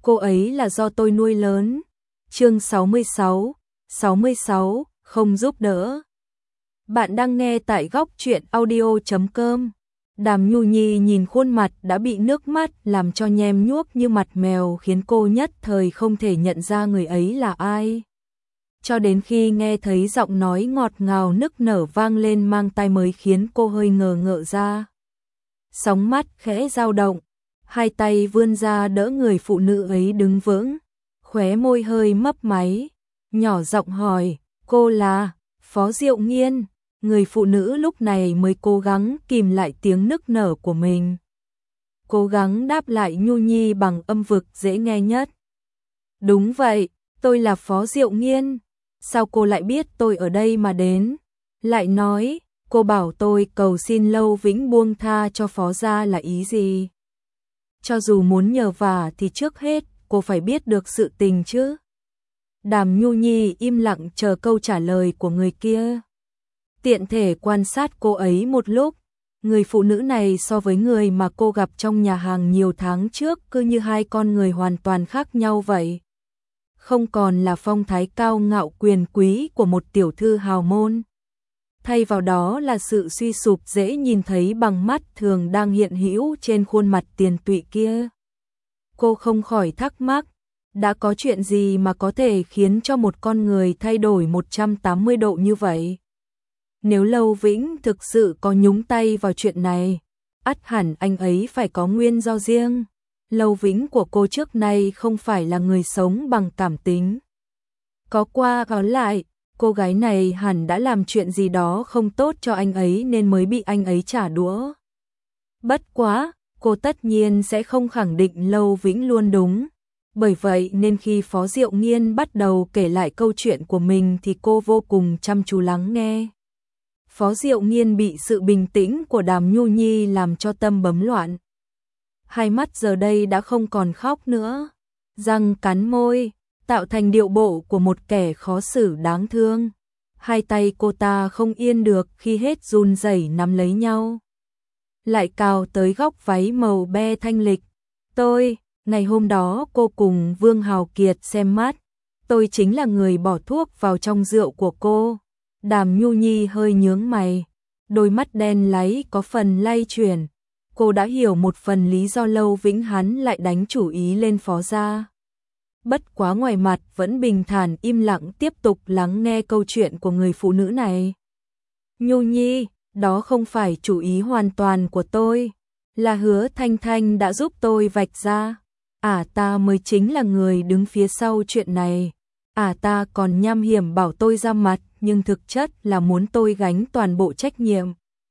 cô ấy là do tôi nuôi lớn. Chương 66, không giúp đỡ. Bạn đang nghe tại góc truyện audio.com. Đàm Nhu Nhi nhìn khuôn mặt đã bị nước mắt làm cho nhem nhuốc như mặt mèo khiến cô nhất thời không thể nhận ra người ấy là ai. Cho đến khi nghe thấy giọng nói ngọt ngào nức nở vang lên mang tai mới khiến cô hơi ngờ ngợ ra. Sóng mắt khẽ dao động, hai tay vươn ra đỡ người phụ nữ ấy đứng vững, khóe môi hơi mấp máy, nhỏ giọng hỏi, cô là Phó Diệu Nghiên. Người phụ nữ lúc này mới cố gắng kìm lại tiếng nức nở của mình. Cố gắng đáp lại Nhu Nhi bằng âm vực dễ nghe nhất. Đúng vậy, tôi là Phó Diệu Nghiên. Sao cô lại biết tôi ở đây mà đến? Lại nói, cô bảo tôi cầu xin Lâu Vĩnh buông tha cho Phó gia là ý gì? Cho dù muốn nhờ vả thì trước hết cô phải biết được sự tình chứ. Đàm Nhu Nhi im lặng chờ câu trả lời của người kia. Tiện thể quan sát cô ấy một lúc, người phụ nữ này so với người mà cô gặp trong nhà hàng nhiều tháng trước cứ như hai con người hoàn toàn khác nhau vậy. Không còn là phong thái cao ngạo quyền quý của một tiểu thư hào môn. Thay vào đó là sự suy sụp dễ nhìn thấy bằng mắt thường đang hiện hữu trên khuôn mặt tiền tụy kia. Cô không khỏi thắc mắc, đã có chuyện gì mà có thể khiến cho một con người thay đổi 180 độ như vậy? Nếu Lâu Vĩnh thực sự có nhúng tay vào chuyện này, ắt hẳn anh ấy phải có nguyên do riêng. Lâu Vĩnh của cô trước nay không phải là người sống bằng cảm tính. Có qua có lại, cô gái này hẳn đã làm chuyện gì đó không tốt cho anh ấy nên mới bị anh ấy trả đũa. Bất quá, cô tất nhiên sẽ không khẳng định Lâu Vĩnh luôn đúng. Bởi vậy nên khi Phó Diệu Nghiên bắt đầu kể lại câu chuyện của mình thì cô vô cùng chăm chú lắng nghe. Phó Diệu Nghiên bị sự bình tĩnh của Đàm Nhu Nhi làm cho tâm bấm loạn. Hai mắt giờ đây đã không còn khóc nữa, răng cắn môi, tạo thành điệu bộ của một kẻ khó xử đáng thương. Hai tay cô ta không yên được khi hết run rẩy nắm lấy nhau. Lại cào tới góc váy màu be thanh lịch. Ngày hôm đó cô cùng Vương Hào Kiệt xem mắt. Tôi chính là người bỏ thuốc vào trong rượu của cô. Đàm Nhu Nhi hơi nhướng mày, đôi mắt đen láy có phần lay chuyển. Cô đã hiểu một phần lý do Lâu Vĩnh hắn lại đánh chủ ý lên Phó gia. Bất quá ngoài mặt vẫn bình thản im lặng tiếp tục lắng nghe câu chuyện của người phụ nữ này. Nhu Nhi, đó không phải chủ ý hoàn toàn của tôi, là Hứa Thanh Thanh đã giúp tôi vạch ra. Ta mới chính là người đứng phía sau chuyện này. Ta còn nham hiểm bảo tôi ra mặt, nhưng thực chất là muốn tôi gánh toàn bộ trách nhiệm.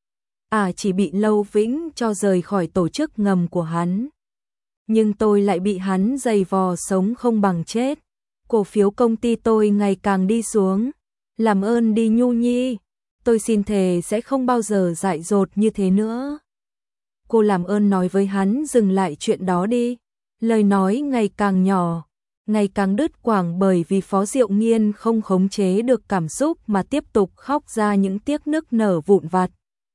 Chỉ bị Lâu Vĩnh cho rời khỏi tổ chức ngầm của hắn. Nhưng tôi lại bị hắn giày vò sống không bằng chết. Cổ phiếu công ty tôi ngày càng đi xuống. Làm ơn đi Nhu Nhi, tôi xin thề sẽ không bao giờ dại dột như thế nữa. Cô làm ơn nói với hắn dừng lại chuyện đó đi. Lời nói ngày càng nhỏ, ngày càng đứt quãng bởi vì Phó Diệu Nghiên không khống chế được cảm xúc mà tiếp tục khóc ra những tiếc nức nở vụn vặt.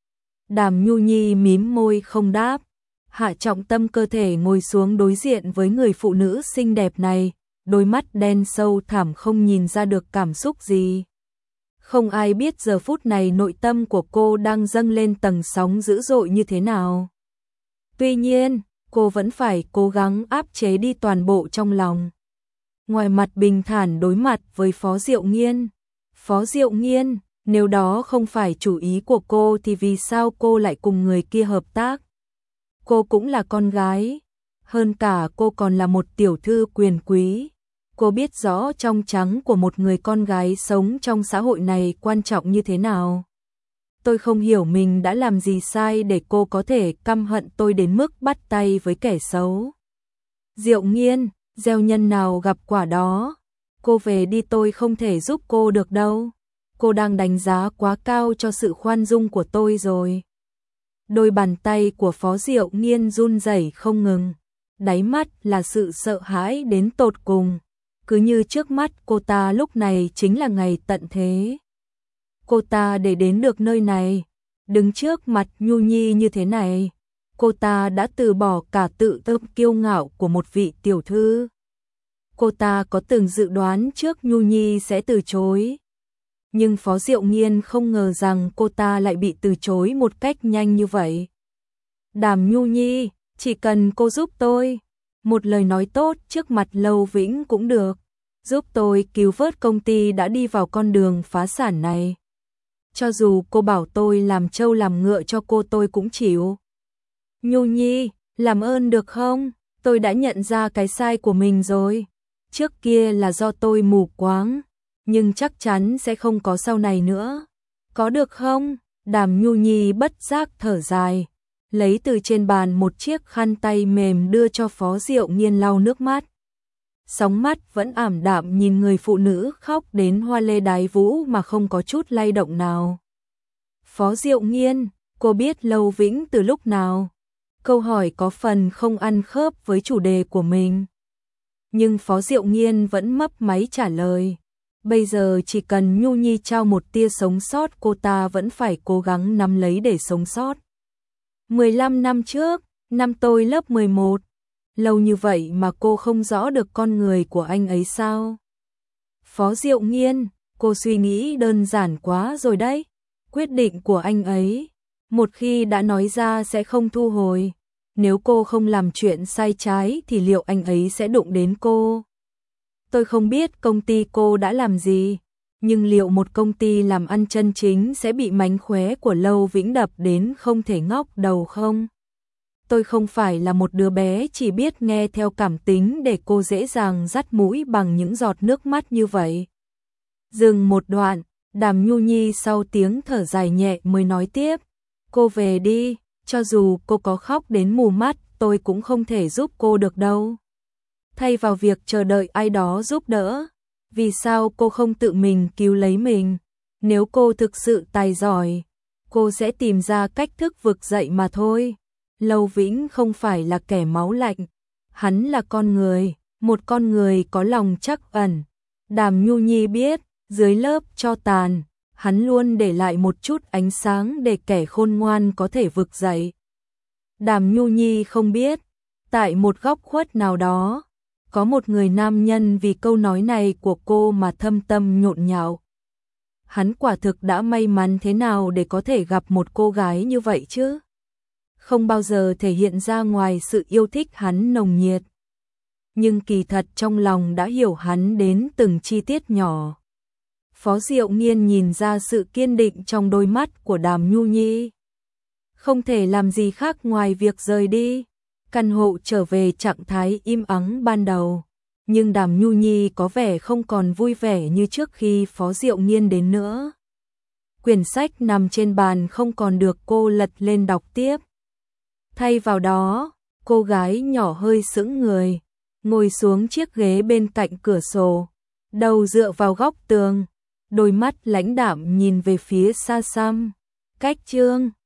Đàm Nhu Nhi mím môi không đáp, hạ trọng tâm cơ thể ngồi xuống đối diện với người phụ nữ xinh đẹp này, đôi mắt đen sâu thẳm không nhìn ra được cảm xúc gì. Không ai biết giờ phút này nội tâm của cô đang dâng lên tầng sóng dữ dội như thế nào. Tuy nhiên, cô vẫn phải cố gắng áp chế đi toàn bộ trong lòng. Ngoài mặt bình thản đối mặt với Phó Diệu Nghiên. Phó Diệu Nghiên, nếu đó không phải chủ ý của cô thì vì sao cô lại cùng người kia hợp tác? Cô cũng là con gái. Hơn cả cô còn là một tiểu thư quyền quý. Cô biết rõ trong trắng của một người con gái sống trong xã hội này quan trọng như thế nào. Tôi không hiểu mình đã làm gì sai để cô có thể căm hận tôi đến mức bắt tay với kẻ xấu. Diệu Nghiên, gieo nhân nào gặp quả đó. Cô về đi, tôi không thể giúp cô được đâu. Cô đang đánh giá quá cao cho sự khoan dung của tôi rồi. Đôi bàn tay của Phó Diệu Nghiên run rẩy không ngừng. Đáy mắt là sự sợ hãi đến tột cùng. Cứ như trước mắt cô ta lúc này chính là ngày tận thế. Cô ta để đến được nơi này, đứng trước mặt Nhu Nhi như thế này, cô ta đã từ bỏ cả tự tôn kiêu ngạo của một vị tiểu thư, cô ta có từng dự đoán trước Nhu Nhi sẽ từ chối. Nhưng Phó Diệu Nghiên không ngờ rằng cô ta lại bị từ chối một cách nhanh như vậy. Đàm Nhu Nhi, chỉ cần cô giúp tôi một lời nói tốt trước mặt Lâu Vĩnh cũng được, giúp tôi cứu vớt công ty đã đi vào con đường phá sản này. Cho dù cô bảo tôi làm trâu làm ngựa cho cô tôi cũng chịu. Nhu Nhi, làm ơn được không? Tôi đã nhận ra cái sai của mình rồi. Trước kia là do tôi mù quáng, nhưng chắc chắn sẽ không có sau này nữa. Có được không? Đàm Nhu Nhi bất giác thở dài, lấy từ trên bàn một chiếc khăn tay mềm đưa cho Phó Diệu Nghiên lau nước mắt. Sóng mắt vẫn ảm đạm nhìn người phụ nữ khóc đến hoa lê đái vũ mà không có chút lay động nào. Phó Diệu Nghiên, cô biết Lâu Vĩnh từ lúc nào? Câu hỏi có phần không ăn khớp với chủ đề của mình. Nhưng Phó Diệu Nghiên vẫn mấp máy trả lời. Bây giờ chỉ cần Nhu Nhi trao một tia sống sót, cô ta vẫn phải cố gắng nắm lấy để sống sót. 15 năm trước, năm tôi lớp 11. Lâu như vậy mà cô không rõ được con người của anh ấy sao? Phó Diệu Nghiên, cô suy nghĩ đơn giản quá rồi đấy. Quyết định của anh ấy, một khi đã nói ra sẽ không thu hồi. Nếu cô không làm chuyện sai trái thì liệu anh ấy sẽ đụng đến cô? Tôi không biết công ty cô đã làm gì, nhưng liệu một công ty làm ăn chân chính sẽ bị mánh khóe của Lâu Vĩnh đập đến không thể ngóc đầu không? Tôi không phải là một đứa bé chỉ biết nghe theo cảm tính để cô dễ dàng dắt mũi bằng những giọt nước mắt như vậy. Dừng một đoạn, Đàm Nhu Nhi sau tiếng thở dài nhẹ mới nói tiếp. Cô về đi, cho dù cô có khóc đến mù mắt, tôi cũng không thể giúp cô được đâu. Thay vào việc chờ đợi ai đó giúp đỡ, vì sao cô không tự mình cứu lấy mình? Nếu cô thực sự tài giỏi, cô sẽ tìm ra cách thức vực dậy mà thôi. Lâu Vĩnh không phải là kẻ máu lạnh, hắn là con người, một con người có lòng trắc ẩn. Đàm Nhu Nhi biết, dưới lớp tro tàn, hắn luôn để lại một chút ánh sáng để kẻ khôn ngoan có thể vực dậy. Đàm Nhu Nhi không biết, tại một góc khuất nào đó, có một người nam nhân vì câu nói này của cô mà thâm tâm nhộn nhạo. Hắn quả thực đã may mắn thế nào để có thể gặp một cô gái như vậy chứ? Không bao giờ thể hiện ra ngoài sự yêu thích hắn nồng nhiệt. Nhưng kỳ thật trong lòng đã hiểu hắn đến từng chi tiết nhỏ. Phó Diệu Nghiên nhìn ra sự kiên định trong đôi mắt của Đàm Nhu Nhi. Không thể làm gì khác ngoài việc rời đi. Căn hộ trở về trạng thái im ắng ban đầu. Nhưng Đàm Nhu Nhi có vẻ không còn vui vẻ như trước khi Phó Diệu Nghiên đến nữa. Quyển sách nằm trên bàn không còn được cô lật lên đọc tiếp. Thay vào đó, cô gái nhỏ hơi sững người, ngồi xuống chiếc ghế bên cạnh cửa sổ, đầu dựa vào góc tường, đôi mắt lãnh đạm nhìn về phía xa xăm. Cách chương